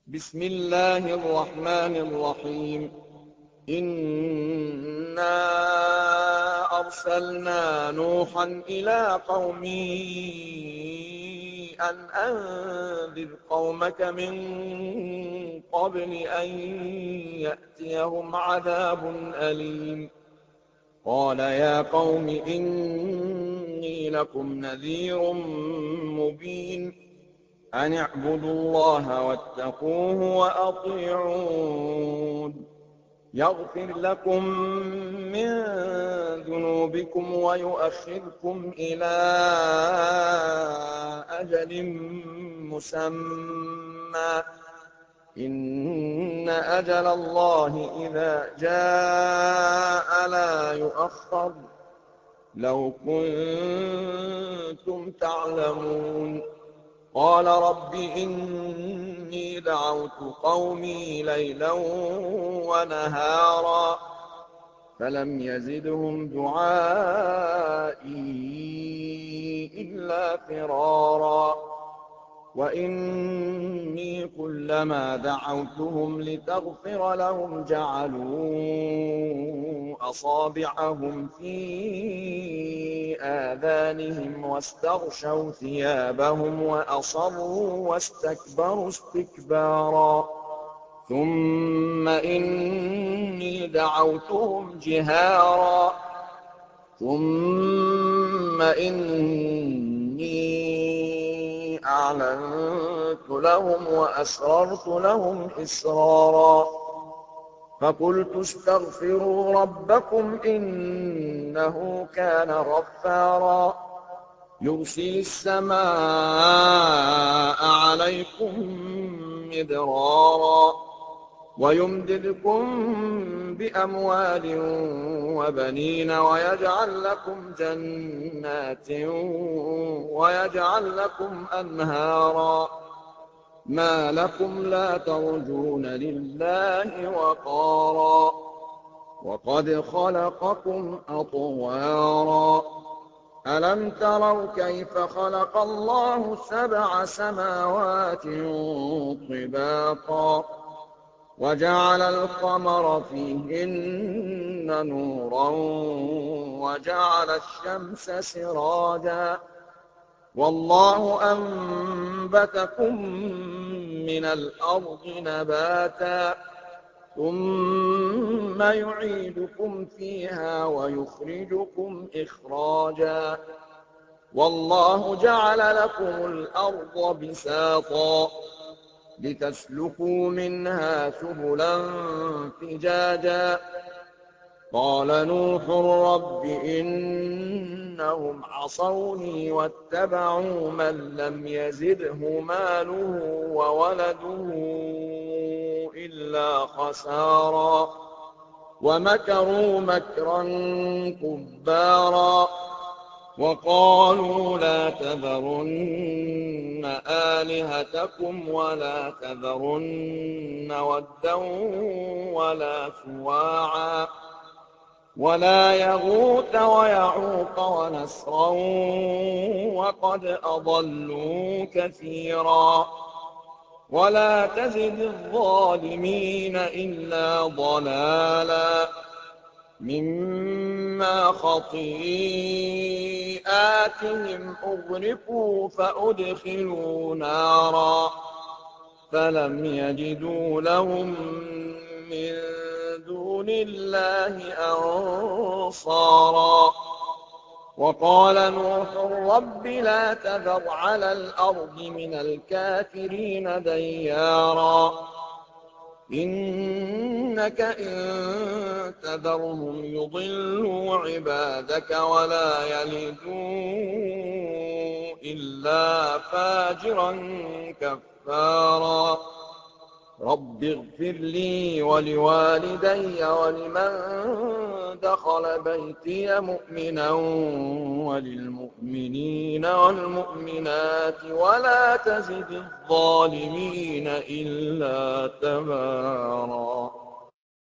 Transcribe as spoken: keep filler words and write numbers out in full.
بسم الله الرحمن الرحيم إنا أرسلنا نوحا إلى قومه أن أنذر قومك من قبل أن يأتيهم عذاب أليم قال يا قوم إني لكم نذير مبين أن اعبدوا الله واتقوه وأطيعون يغفر لكم من ذنوبكم ويؤخركم إلى أجل مسمى إن أجل الله إذا جاء لا يؤخر لو كنتم تعلمون قال رب إني دعوت قومي ليلا ونهارا فلم يزدهم دعائي إلا فرارا وإني كلما دعوتهم لتغفر لهم جعلوا أصابعهم في آذانهم واستغشوا ثيابهم وأصروا واستكبروا استكبارا ثم إني دعوتهم جهارا ثم إني أعلنت لهم وأسررت لهم إسرارا فقلت استغفروا ربكم إنه كان غفارا يرسل السماء عليكم مدرارا ويمددكم بأموال وبنين ويجعل لكم جنات ويجعل لكم أنهارا ما لكم لا ترجون لله وقارا وقد خلقكم أطوارا ألم تروا كيف خلق الله سبع سماوات طباقا وجعل القمر فيهن نورا وجعل الشمس سراجا والله أنبتكم من الأرض نباتا ثم يعيدكم فيها ويخرجكم إخراجا والله جعل لكم الأرض بساطا لتسلكوا منها سبلا فجاجا قال نوح رب إنهم عصوني واتبعوا من لم يزده ماله وولده إلا خسارا ومكروا مكرا كبارا وقالوا لا تذرن آلهتكم ولا تذرن ودا ولا سواعا ولا يغوث ويعوق ونسرا وقد أضلوا كثيرا ولا تزد الظالمين إلا ضلالا مما خطيئاتهم أغرقوا فأدخلوا نارا فلم يجدوا لهم من دون الله أنصارا وقال نوح رب لا تذر على الأرض من الكافرين ديارا إنك إن تذرهم يضلوا عبادك ولا يلدوا إلا فاجرا كفارا رب اغفر لي ولوالدي ولمن دخل بيتي مؤمنا وللمؤمنين والمؤمنات ولا تزد الظالمين إلا تبارا